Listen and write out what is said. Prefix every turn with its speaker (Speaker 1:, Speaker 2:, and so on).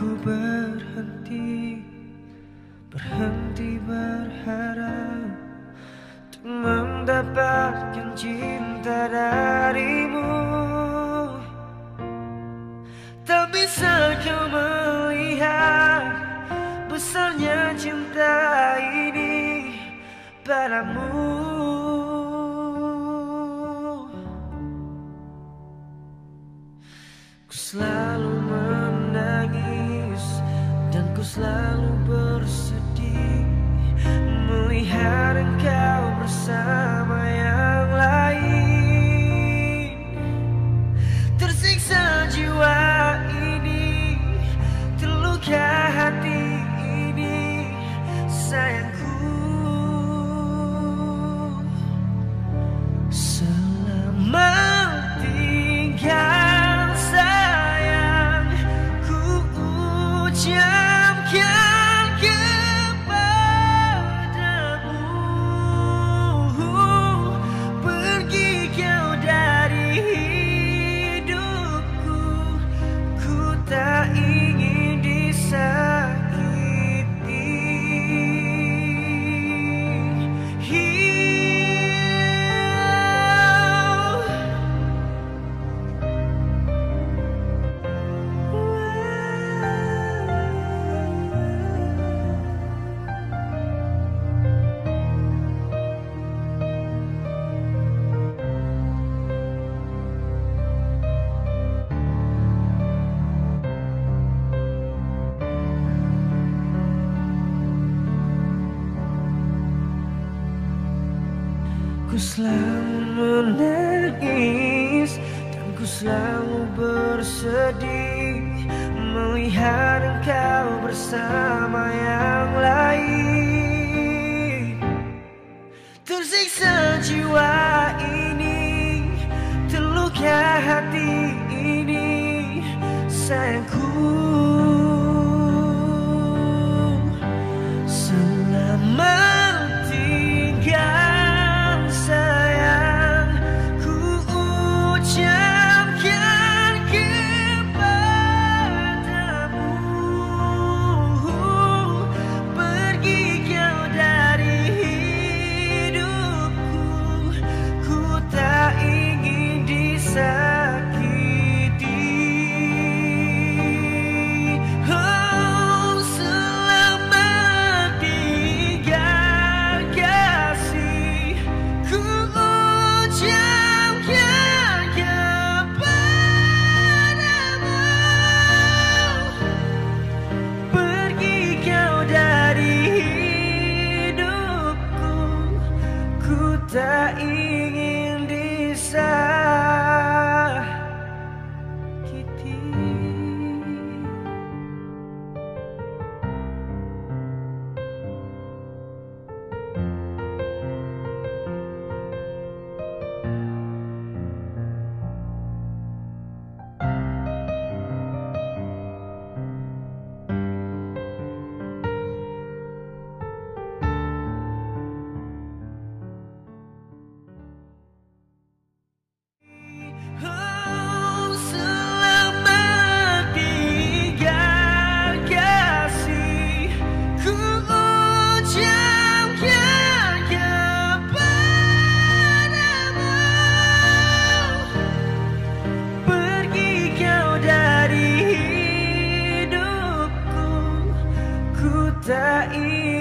Speaker 1: Ku berhenti berharap untuk mendapatkan cinta darimu. Tak bisa kau melihat besarnya cinta ini padamu. Ku selalu menangis dan ku selalu bersedih melihat engkau bersama yang lain. Tersiksa jiwa ini, terluka hati ini, sayangku. Selamat tinggal sayang, ku ucapkan kepadamu. Pergi kau dari hidupku, ku tak ingin disakiti. Ku selalu menangis dan ku selalu bersedih melihat engkau bersama yang lain. Tersiksa jiwa ini, terluka hati ini, sayangku. Selamat tinggal sayang, ku ucapkan kepadamu. Pergi kau dari hidupku, ku tak ingin disakiti. Oh, selamat tinggal kasih, ku ucapkan kepadamu. Pergi kau dari hidupku, ku tak ingin disakiti. Oh, selamat tinggal kasih, ku ucapkan kepadamu. Pergi kau dari hidupku, ku tak ingin disakiti. Tak